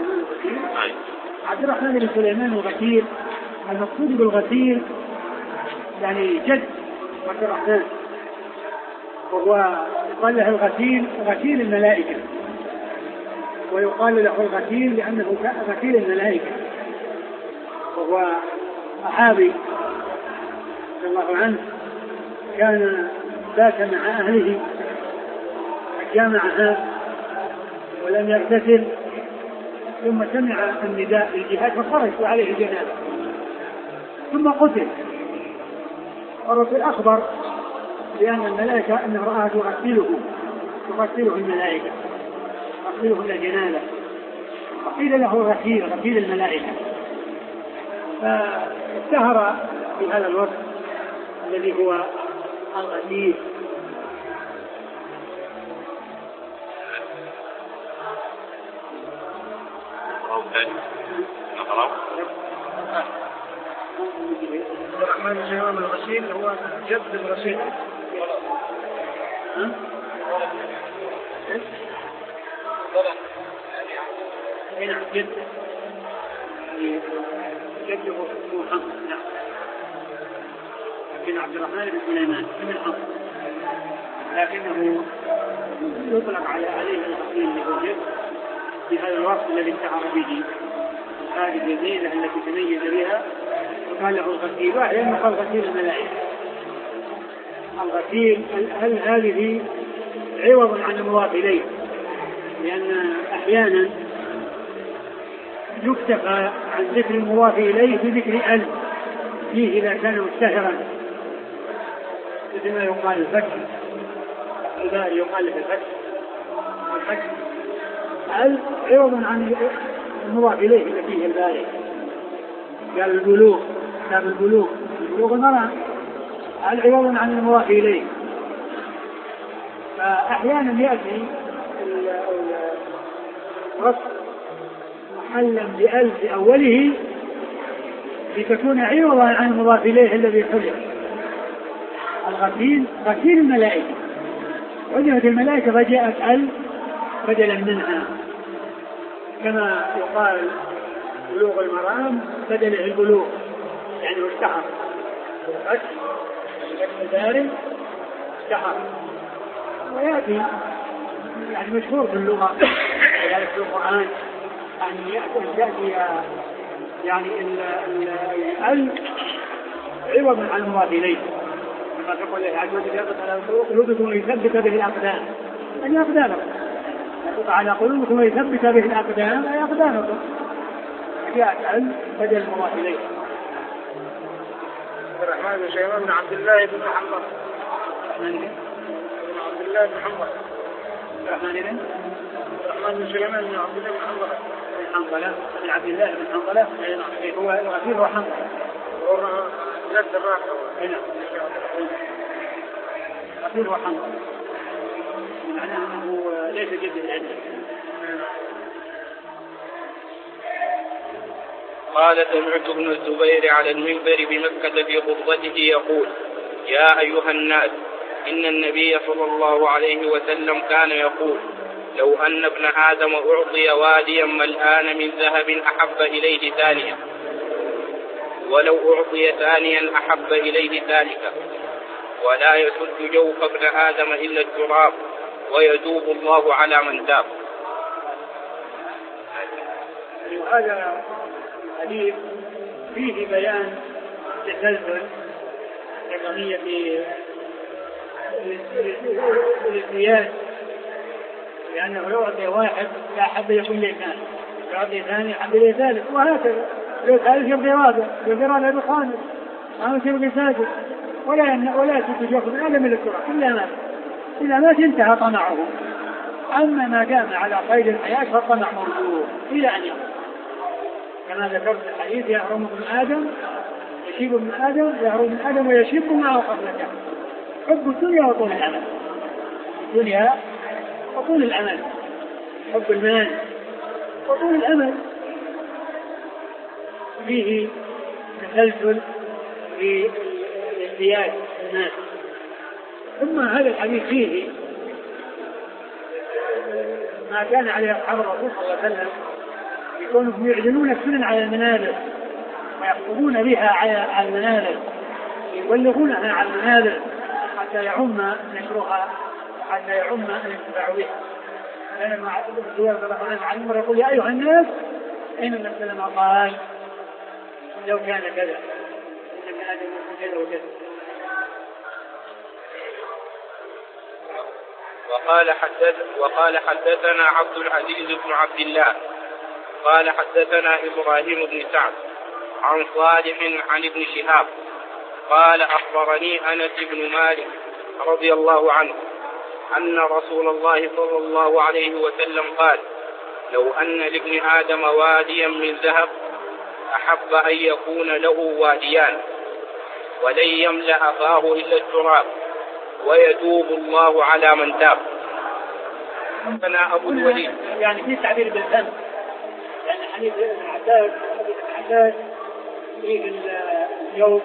عبد الرحمن بن سليمان الغسيل، المقصود بالغسيل يعني جد عبد الرحمن، وهو يقال له الغسيل غسيل الملائكة، ويقال له الغسيل لأنه غسيل الملائكة، وهو صحابي رضي الله عنه كان بات مع أهله جامعها ولم يغتسل، ثم سمع النداء للجهاد فخرج عليه الجنازة ثم قتل. والرسول أخبر بأن الملائكة أنه رآها تغسله تغسله الملائكة تغسله إلى جنازة، وقيل له غسيل غسيل الملائكة. فاشتهر في هذا الوقت الذي هو الغسيل. الرحمن الجوام الغسيل هو جد الغسيل. نعم جد جده اسمه حمص. نعم بن عبد الرحمن بن سليمان بن حمص، لكنه يطلق على عليه الخطيب لوجه بهذا الوصف الذي اشتهر به، هذه الجزيرة التي تميز بها وقال له الغسيل، وأحيانا قال غسيل الملائكة. الغسيل هل هذه عوض عن المضاف إليه، لأن أحيانا يكتفى عن ذكر المضاف إليه بذكر ال فيه إذا كان مشتهرا، مثل ما يقال الفتح، الباري يقال له الفتح، الفتح ال عوض عن المضاف إليه اللي فيه الباري. قال البلوغ، كتاب البلوغ، البلوغ المرأة ال عوض عن المضاف إليه. فأحيانا يأتي الرفع محلا بأل في أوله لتكون عوضا عن المضاف إليه الذي حذف. الغسيل غسيل الملائكة، حذفت الملائكة فجاءت ال بدلا منها، كما يقال بلوغ المرام بدله البلوغ، يعني اشتهر الداري اشتهر. ويأتي يعني مشهور في اللغة وذلك في القرآن أن يأتي يعني ال عوضا عن المضاف إليه، كما تقول له عز وجل يقطع على قلوبكم ويثبت به الأقدام، أي أقدامكم يقطع على قلوبكم ويثبت به الأقدام أي أقدامكم، جاءت ال بدل المضاف إليه. الرحمن بن سليمان بن عبد الله بن محمد بن عبد الله بن محمد الرحمن بن الرحمن بن سليمان بن عبد الله بن محمد بن حنظلة بن عبد الله بن حنظلة، هو الغفير وحنظلة نفس الراحة هنا غفير وحنظلة، معناه أنه ليس جد العلم. قال سمعت ابن الزبير على المنبر بمكة في خطبته يقول: يا أيها الناس، إن النبي صلى الله عليه وسلم كان يقول: لو أن ابن آدم أعطي واديا ملآن من ذهب أحب إليه ثانيا، ولو أعطي ثانيا أحب إليه ثالثا، ولا يسد جوف ابن آدم إلا التراب، ويتوب الله على من تاب. وهذا الحديث فيه بيان تسلسل لقضية الازدياد، لأنه لو أعطي واحد لا حب يكون ليه ثاني، لو أعطي ثاني حب ليه ثالث، وهكذا لو ثالث يبقى رابع، يبقى رابع بخامس، خامس يبقى سادس، ولا ولا تتجوف من آدم إلى التراب إلا ما إلا ما انتهى طمعه. أما ما دام على قيد الحياة فالطمع موجود إلى أن يموت، كما ذكرت الحديث: يهرم ابن آدم يشيب ابن آدم يهرم ابن آدم ويشيب معه قبلته. حب الدنيا وطول الأمل، الدنيا وطول الأمل، حب المال وطول الأمل، فيه تسلسل في الازدياد الناس. ثم هذا الحديث فيه ما كان عليه أصحاب الرسول صلى الله عليه وسلم، يكونوا يعلنون السنن على المنابر ويخطبون بها على المنابر، يبلغونها على المنابر حتى يعم نشرها، حتى يعم الانتفاع بها. لأن مع الزيارة صلى الله عليه وسلم يقول: يا أيها الناس، إن النبي صلى الله عليه وسلم قال: لو كان كذا، إن ابن آدم يكون كذا وكذا. وقال حدث وقال حدثنا عبد العزيز بن عبد الله قال حدثنا إبراهيم بن سعد عن صالح عن ابن شهاب قال: أخبرني أنس بن مالك رضي الله عنه أن رسول الله صلى الله عليه وسلم قال: لو أن لابن آدم واديا من ذهب أحب أن يكون له واديان، ولن يملأ فاه إلا التراب، ويتوب الله على من تاب. أنا أبو الوليد يعني في تعبير بالفم، يعني حديث ابن عباس حديث ابن عباس في اليوم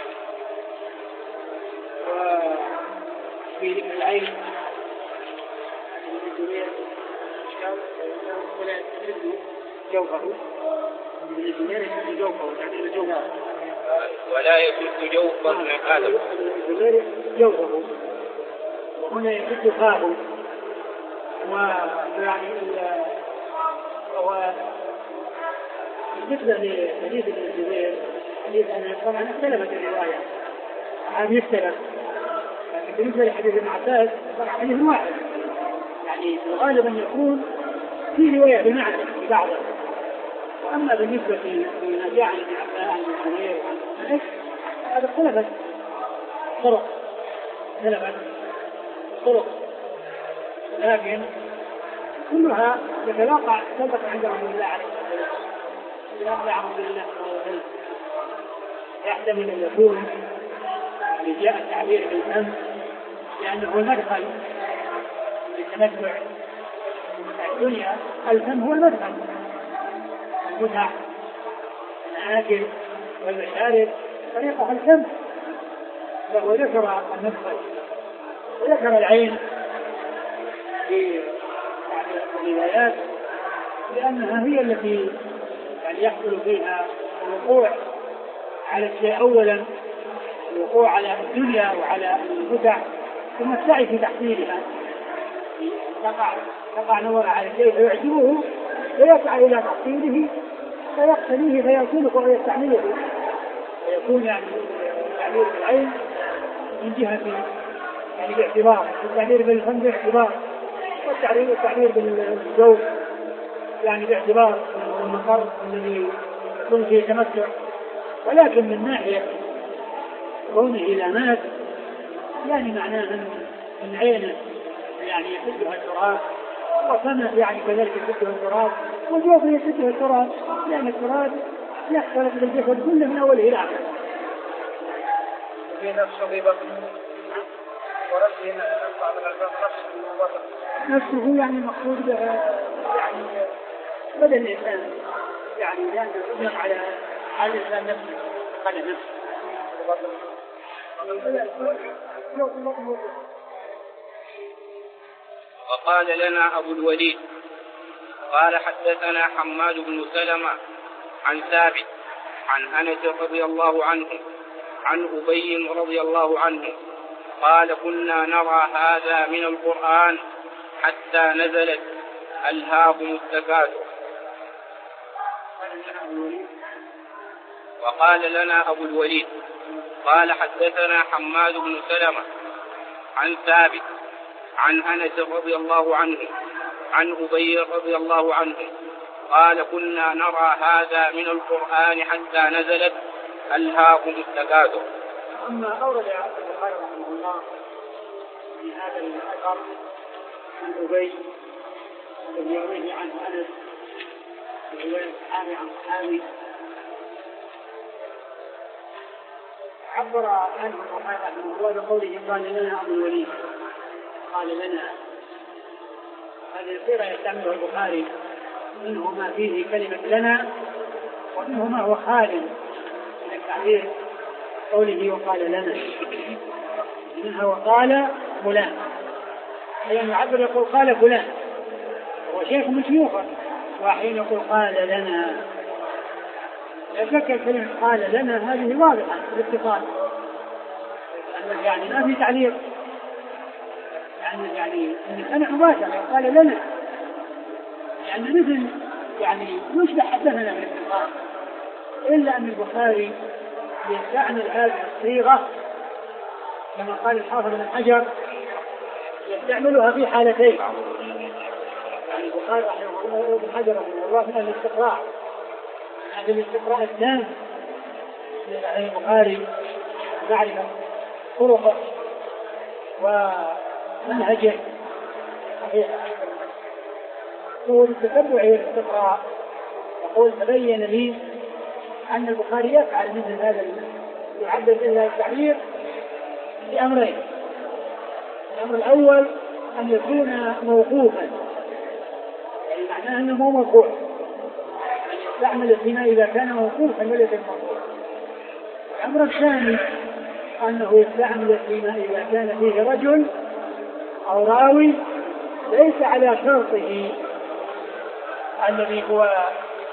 وفي العين جوفه الذي يرث جوفه يعني جوفه ولا يشد جوفه من آدم جوفه وهنا يشد فاه ويعني هو بالنسبة لحديث ابن الزبير حديث أن طبعا اختلفت الرواية هذه يختلف لكن بالنسبة لحديث ابن عباس طبعا حديث واحد يعني غالبا يكون في رواية بمعنى في بعضها وأما بالنسبة لما جاء عن ابن عباس عن الزبير وعن أنس هذا اختلفت طرق اختلفت طرق لكن كلها يتلاقى ثبت عند رسول الله عليه الصلاة والسلام لا أعوذ بالله يحتمل أن يكون جاء التعبير بالفم لأنه المدخل للتمتع الدنيا الفم هو المدخل المتع الآكل والمشارب طريقة الفم وهو ذكر المدخل وذكر العين في الروايات لأنها هي التي يعني يحصل فيها الوقوع على الشيء أولا الوقوع على الدنيا وعلى المتع ثم السعي في تحصيلها تقع تقع نظر على الشيء فيعجبه فيسعى إلى تحصيله فيقتنيه فيأكله ويستعمله فيكون يعني التعبير بالعين من جهة يعني باعتبار التعبير بالفم باعتبار والتعبير التعبير بالذوق يعني باعتبار المقر الذي يكون فيه تمتع ولكن من ناحية كونه لامات يعني معناه أن عينه يعني يسدها التراب وفمه يعني كذلك يسدها التراب وجوفه يسدها التراب لأن التراب يختلط بالجسد كله من أوله إلى آخره. في نفس غيبة ورده بعض الألفاظ نفسه يعني مقصود بها يعني بدل الإنسان يعني لأنه يطلق على على الإنسان نفسه على نفسه. وقال لنا أبو الوليد قال حدثنا حماد بن سلمة عن ثابت عن أنس رضي الله عنه عن أبي رضي الله عنه قال كنا نرى هذا من القرآن حتى نزلت ألهاكم التكاثر. وقال لنا أبو الوليد قال حدثنا حماد بن سلمة عن ثابت عن أنس رضي الله عنه عن أبي رضي الله عنه قال كنا نرى هذا من القرآن حتى نزلت ألهاكم التكاثر. أما أورد البخاري رحمه الله في هذا الأثر عن أبي الذي يرويه عنه أنس رواية صحابي عن صحابي عبر عنه البخاري رحمه الله بقوله قال لنا أبو الوليد قال لنا. هذه الصيغة يستعملها البخاري منه ما فيه كلمة لنا ومنه ما هو خال من التعبير قوله وقال لنا منها وقال فلان أي أن يعبر يقول قال فلان هو شيخ من شيوخه وحين يقول قال لنا لا شك الكلمة قال لنا هذه واضحة بالاتصال يعني ما في تعليق يعني يعني أنا مباشرة قال لنا يعني مثل يعني يشبه حدثنا من الاتصال إلا أن البخاري يستعمل هذه الصيغة كما قال الحافظ بن حجر يستعملها في حالتين. يعني البخاري رحمه الله بن حجر رحمه الله من الاستقراء هذا الاستقراء التام يعني البخاري معرفة طرقه ومنهجه صحيح هو التتبع والاستقراء. يقول تبين لي أن البخاري يفعل مثل هذا يعبر به التعبير بأمرين. الأمر الأول أن يكون موقوفا يعني معناه أنه مو مرفوع يستعمل فيما إذا كان موقوفا وليس مرفوع. الأمر الثاني أنه يستعمل فيما إذا كان فيه رجل أو راوي ليس على شرطه الذي هو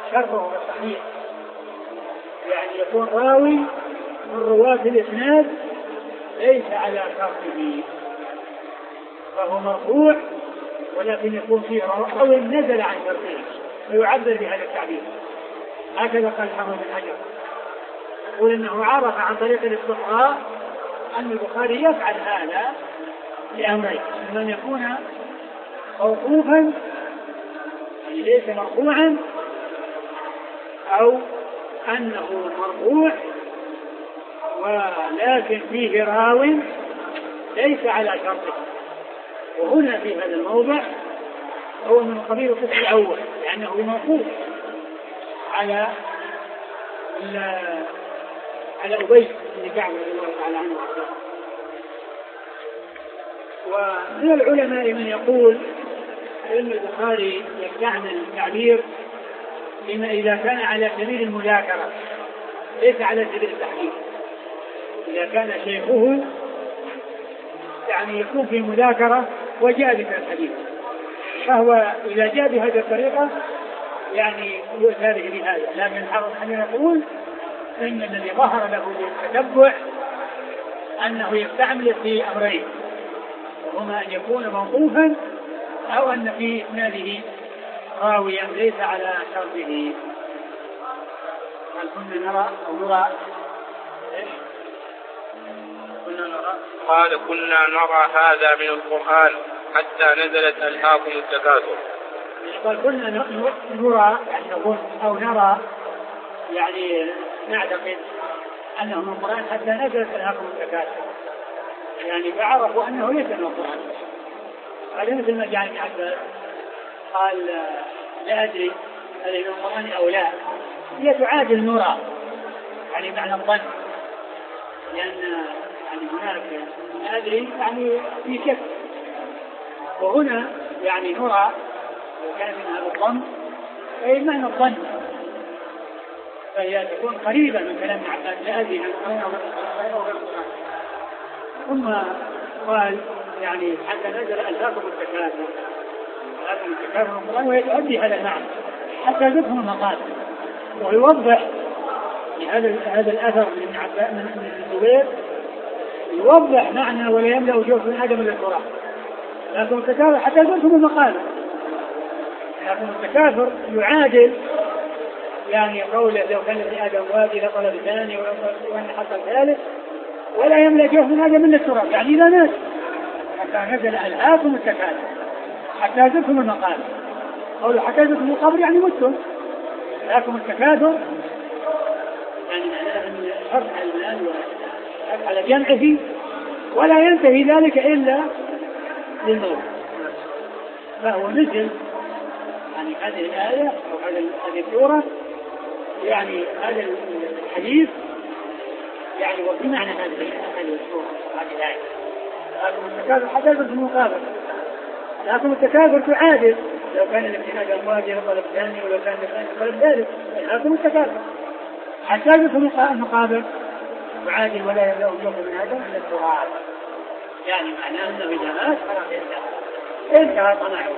شرطه صحيح، يعني يكون راوي من رواة الإسناد ليس على شرطه، فهو مرفوع ولكن يكون فيه راوي نزل عن شرطه ويعبر بهذا التعبير. هكذا قال حافظ بن حجر، يقول انه عرف عن طريق الاستقراء ان البخاري يفعل هذا لامرين: اما ان يكون موقوفا يعني ليس مرفوعا، او انه مرفوع ولكن فيه راو ليس على شرطه. وهنا في هذا الموضع هو من قبيل القسم الاول، لانه موقوف على على أبي بن كعب رضي الله تعالى عنه وارضاه. ومن العلماء من يقول إن البخاري يستعمل التعبير لما إذا كان على سبيل المذاكرة ليس على سبيل التحقيق. إذا كان شيخه يعني يكون في مذاكرة وجاء بهذا الحديث، فهو إذا جاء بهذه الطريقة يعني يؤتى بهذا. لكن الحافظ بن حجر يقول إن الذي ظهر له بالتتبع أنه يستعمل في أمرين، وهما أن يكون موقوفا أو أن في إسناده راويا ليس على شرطه. هل كنا نرى أو نرى إيش؟ كنا نرى قال كنا نرى هذا من القرآن حتى نزلت ألهاكم التكاثر. قال كنا نرى يعني نقول أو نرى يعني نعتقد أنه من القرآن حتى نزلت ألهاكم التكاثر، يعني فعرفوا أنه ليس من القرآن. هذا مثل ما جاء ابن عباس قال لا أدري هل من القرآن أو لا، هي تعادل نرى يعني معنى الظن، لأن يعني هناك لا أدري يعني في شك، وهنا يعني نرى وكان من هذا الظن أي معنى الظن، فهي تكون قريبة من كلام ابن عباس لا أدري عن القرآن أو غير القرآن. ثم قال يعني حتى نزل ألهاكم التكاثر، ألهاكم التكاثر من القرآن، ويؤدي هذا المعنى حتى يذكر المقال ويوضح هذا هذا الأثر من ابن عباس من الزبير، يوضح معنى ولا يملأ وجوه من آدم إلا التراب. لكن التكاثر حتى يذكر المقال، لكن التكاثر يعادل يعني قوله لو كان ابن آدم وادي لطلب ثاني وأن حصل ثالث ولا يملأ جوف من آدم إلا التراب، يعني إذا مات حتى نزل ألهاكم التكاثر حتى يذكركم المقال، قوله حتى يذكركم القبر يعني متم. ألهاكم التكاثر يعني أن حرص على المال على جمعه ولا ينتهي ذلك إلا للموت، فهو مثل يعني هذه الآية أو هذه السورة يعني هذا الحديث يعني وفي معنى هذه السورة هذه الآية. لكن التكاثر حتى يذكر المقابل، لكن التكاثر تعادل لو كان الامتناج المواجهة طلب ثاني ولو كان طلب ثالث، لكن التكاثر حتى يذكر المقابل تعادل ولا يبدأ وجوه من هذا من التراب، يعني معناه أنه إذا مات خلاص انتهى انتهى طمعه.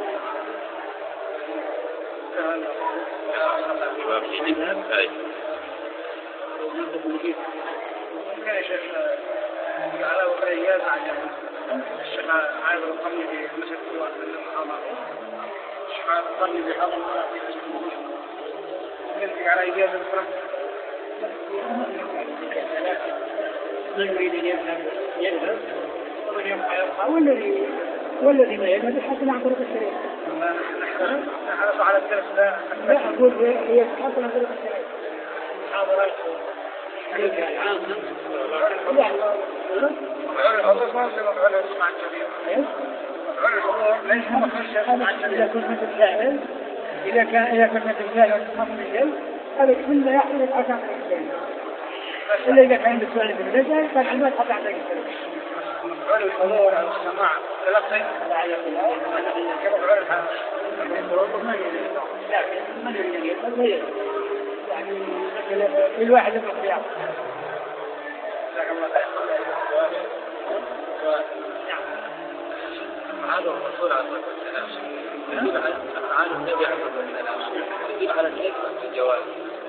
ممكن يا شيخ على وقعيات عن الشيخ عايز القرني في مسجد الوقت من المحاضرة، الشيخ عايز القرني في هذا المرة في مسجد المحاضرة ممكن على إجازة الفرق من يريد أن يذهب يذهب ومن يبقى يبقى، والذي والذي ما يذهب يحصل عن طريق الشريعة. نحرص على الدرس لا لا أقول هي تحصل عن طريق الشريعة محاضرات عامة يعني الحضور ما يصير مفعول اسمع الجميع الحضور ليس مفعول اسمع الجميع. إذا كنت تتساءل إذا كان إذا كنت تتساءل وتحصل الشيء هذا كله يحصل أكثر من الشيء، إلا إذا كان بالسؤال في الرجال كان عندما تحط عن طريق الشريعة. مفعول الحضور أو السماع تلقي على كل كمفعول الحضور لكن من يريد أن يفعل غيره يعني كل واحد له اختيار. جزاك الله خير. هذا الرسول عليه الصلاة والسلام يدل على أفعال النبي عليه الصلاة والسلام يدل على الحكمة في الجواز.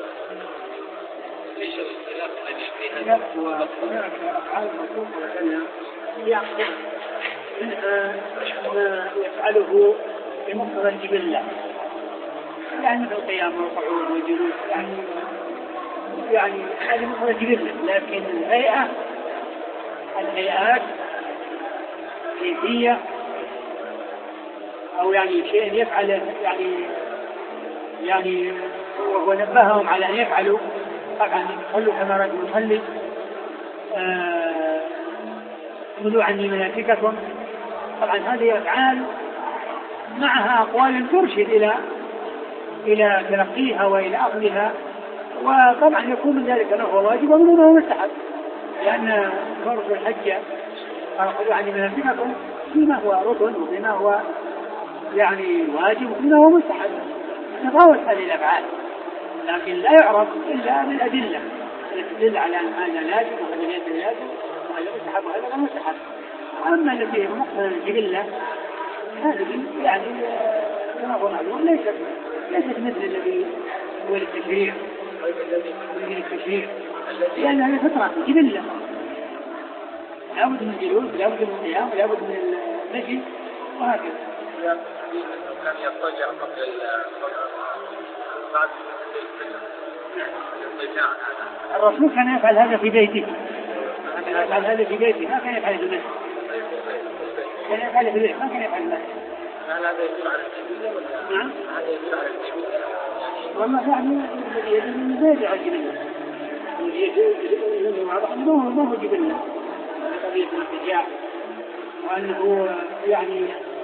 ليش الاختلاف الذي فيها؟ هناك أفعال مطلوبة لنا يأخذ منها ما يفعله بمقتضى الجبلة، يعني مثل القيام والقعود والجلوس، يعني يعني هذه مقتضى الجبلة. لكن الهيئة الهيئات كيفية أو يعني شيء يفعله يعني يعني ونبههم على أن يفعلوا، طبعا يصلوا كما رجل يصلي، خذوا عني مناسككم. طبعا هذه أفعال معها أقوال ترشد إلى إلى تلقيها وإلى أخذها، وطبعا يكون من ذلك ما هو واجب ومنه ما هو مستحب، لأن فرض الحج خذوا عني مناسككم فيما هو ركن وفيما هو يعني واجب وفيما هو مستحب، نتفاوت هذه الأفعال، لكن لا يعرف إلا بالأدلة التي تدل على أن هذا لازم وهذا ليس لازم وهذا مستحب وهذا لا مستحب. أما التي هي مقتضى الجبلة هذه يعني كما هو معلوم ليست ليست مثل الذي هو التشريع الذي التشريع لأن هذه فطرة جبلة، لابد من الجلوس لابد من القيام لابد من المشي وهكذا. كان يضطجع قبل بعد الرسول كان يفعل هذا في بيته، كان يفعل هذا في بيته ما كان يفعل في المسجد، كان يفعل في بيته ما كان يفعل في المسجد. هل هذا يدل على الجبلة ولا؟ نعم. هذا يدل على الجبلة. والله يعني الذي يدل من زاد على الجبلة، الذي يدل واضح أنه ما هو جبلة قضية الارتجاع، وأنه يعني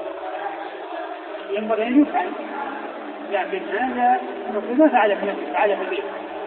ينبغي أن يفعل، لكن هذا الرسول ما فعل في نفسه، فعل في البيت.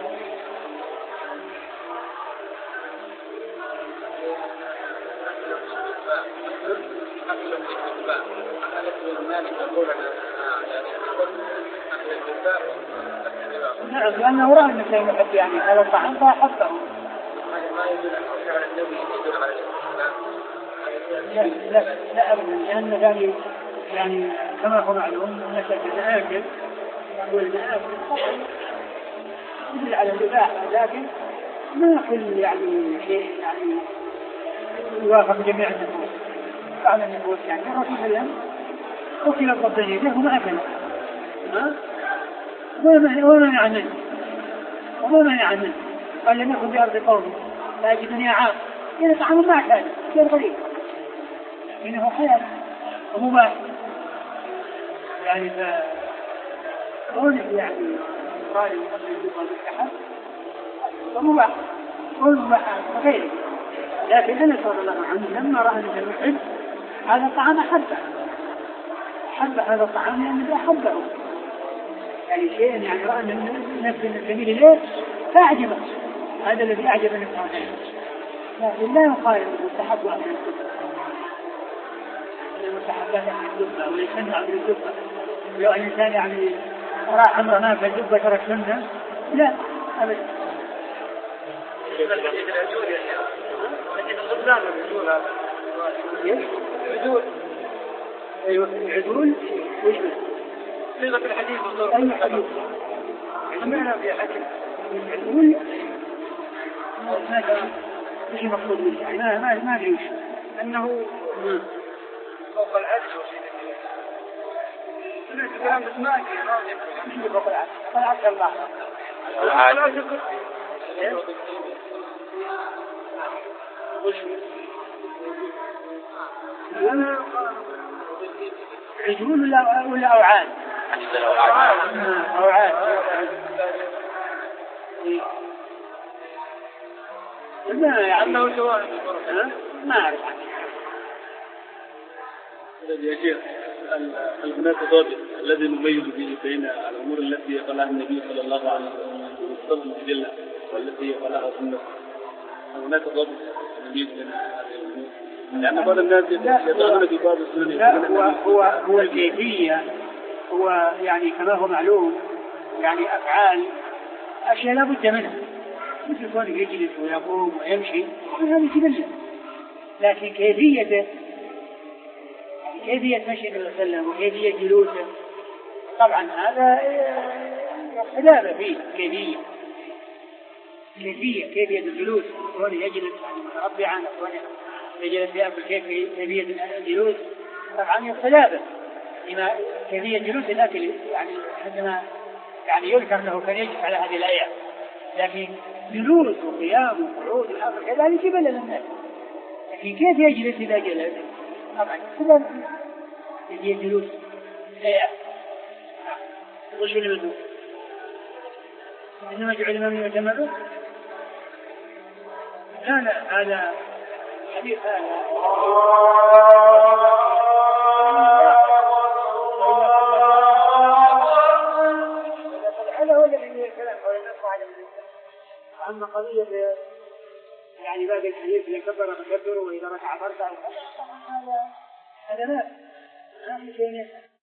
نعم، لأنه رأى أن شيء يحب يعني هذا الطعام فأحبه. ما يدل على النبي يدل على الاستسلام. لا لا لا أبدا، لأن يعني يعني كما هو معلوم أن المآكل والمآكل يدل على الإباحة، لكن ما كل يعني شيء يعني يوافق جميع النفوس. بعض النفوس يعني الرسول صلى الله عليه وسلم أكل الضبطين يده وما أكل، ها؟ وما منع منه وما منع منه قال لم يكن بأرض قومي لا يجدني عام، يعني طعام ما أكل غير غريب إنه حياة ومباح يعني فقوله يعني قال المقصد يقول مستحب ومباح قول مباح وغيره. لكن أنس رضي الله عنه لما رأى أنه يحب هذا الطعام أحبه أحب هذا الطعام لأنه أحبه، يعني شيء يعني رأى أن نفسه جميل إليه فأعجبه، هذا الذي أعجب نفسه عليه. لكن لا يقال المستحب عن السنة، المستحبات عن السنة وليس عن السنة. لو أن الإنسان يعني راح عمره ما في الجبة ترك سنة، لا أبدا. عدول أيوة عدول وش صيغة الحديث أي حديث عملنا في حكم عدول ما مش مقصود منه يعني ما ما ما فيش أنه فوق العدل وشيء سمعت كلام بس ما مش فوق العدل فوق العدل الله العدل وش عجول ولا ولا أوعاد؟ أوعاد. ما يعني سواء ما أعرف عنه. يا شيخ هناك ضابط الذي نميز به بين الأمور التي قالها النبي صلى الله عليه وسلم جل والتي قالها سنة، هناك ضابط نميز بين هذه الأمور لأن بعض الناس يتعاملون في بعض السنن. لا هو هو هو الكيفية، هو يعني كما هو معلوم يعني أفعال أشياء لا بد منها، مثل كونه يجلس ويقوم ويمشي هذه جبلة، لكن كيفيته كيفية مشي النبي صلى الله عليه وسلم وكيفية جلوسه طبعا هذا خلاف فيه كيفية كيفية كيفية الجلوس، كونه يجلس متربعا كونه يجلس يأكل، كيفية الجلوس طبعا يختلف لما كيفية جلوس الأكل، يعني عندما يعني يذكر له كان يجلس على هذه الآيات، لكن جلوس وقيام وقعود والأمر كذا هذه جبل للناس، لكن كيف يجلس إذا جلس طبعا اختلاف كيفية جلوس الآيات. وش اللي بدو إنما جعل الإمام يتمرد؟ لا لا هذا حديث هذا هذا هو الذي الكلام أما قضية يعني باقي الحديث اللي كبر فكبروا وإذا ركع فركع هذا هذا لا ما في شيء